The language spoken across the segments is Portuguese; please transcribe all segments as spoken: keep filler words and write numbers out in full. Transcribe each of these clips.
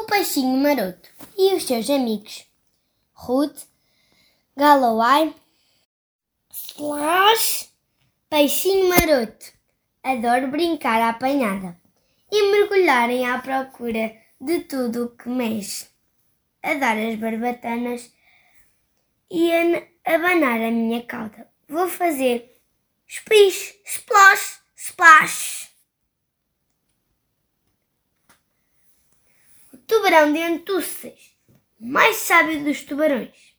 Peixinho Maroto e os seus amigos Ruth, Galloway, Slash. Peixinho Maroto adoro brincar à apanhada e mergulharem à procura de tudo o que mexe, a dar as barbatanas e a abanar a minha cauda. Vou fazer splish, splash, splash. O tubarão dentuças, o mais sábio dos tubarões,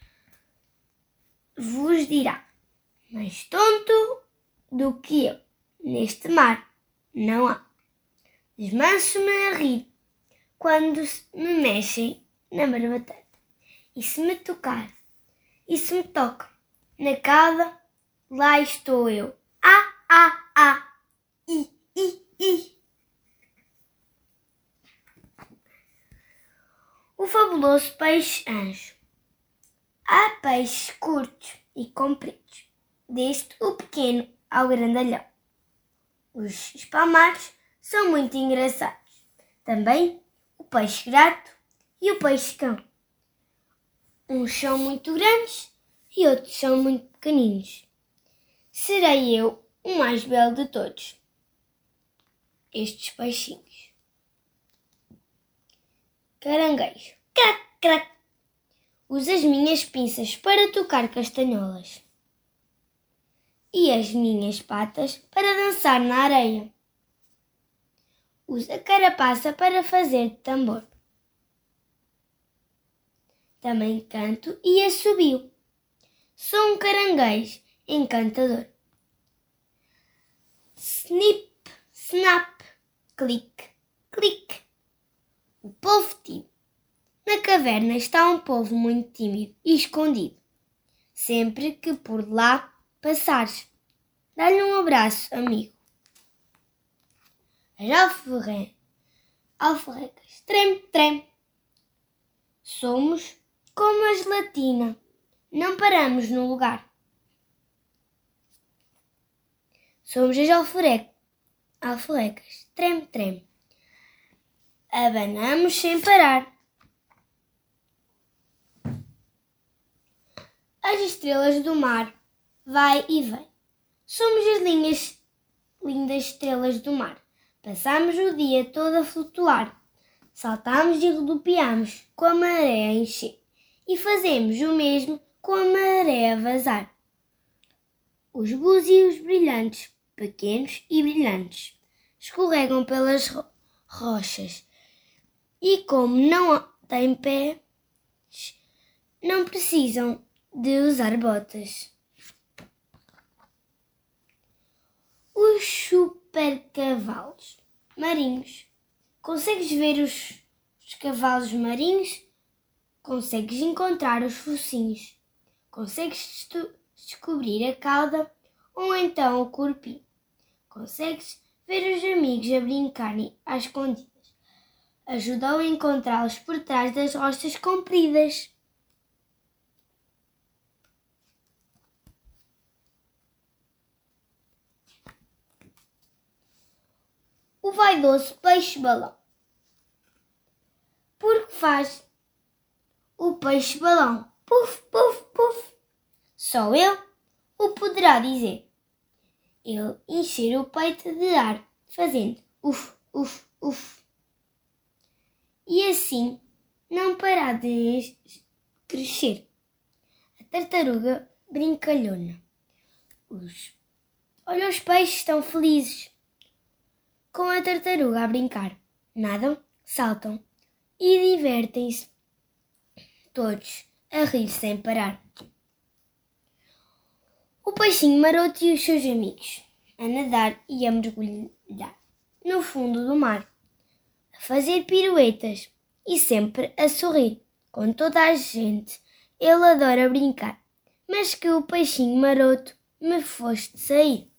vos dirá: mais tonto do que eu, neste mar não há. Desmancho-me a rir quando me mexem na barbatana. E se me tocar, e se me toca na cauda, lá estou eu. Ah, ah, ah, i, i, i. O fabuloso peixe anjo. Há peixes curtos e compridos, desde o pequeno ao grandalhão. Os espalmares são muito engraçados. Também o peixe grato e o peixe cão. Uns são muito grandes e outros são muito pequeninos. Serei eu o mais belo de todos estes peixinhos. Caranguejo. Crac, crac. Uso as minhas pinças para tocar castanholas e as minhas patas para dançar na areia. Uso a carapaça para fazer de tambor. Também canto e assobio. Sou um caranguejo encantador. Snip, snap, clique, clique. O polvo tímido. Na caverna está um polvo muito tímido e escondido. Sempre que por lá passares, dá-lhe um abraço, amigo. As alforre... alforrecas, trem, trem. Somos como a gelatina, não paramos no lugar. Somos as alforre... alforrecas, trem, trem. Abanamos sem parar. As estrelas do mar, vai e vem. Somos as linhas, lindas estrelas do mar. Passamos o dia todo a flutuar. Saltamos e rodopiamos com a maré a encher. E fazemos o mesmo com a maré a vazar. Os búzios brilhantes, pequenos e brilhantes, escorregam pelas ro- rochas. E como não têm pés, não precisam de usar botas. Os supercavalos marinhos. Consegues ver os, os cavalos marinhos? Consegues encontrar os focinhos. Consegues destu- descobrir a cauda ou então o corpinho. Consegues ver os amigos a brincarem às escondidas. Ajudou a encontrá-los por trás das rochas compridas. O vaidoso peixe-balão. Porque faz o peixe-balão puf, puf, puf. Só ele o poderá dizer. Ele encher o peito de ar, fazendo uf, uf, uf. E assim não parar de crescer. A tartaruga brincalhona. Os... Olha, os peixes estão felizes com a tartaruga a brincar. Nadam, saltam e divertem-se todos a rir sem parar. O peixinho maroto e os seus amigos a nadar e a mergulhar no fundo do mar, a fazer piruetas e sempre a sorrir com toda a gente. Ele adora brincar, mas que o peixinho maroto me foste sair.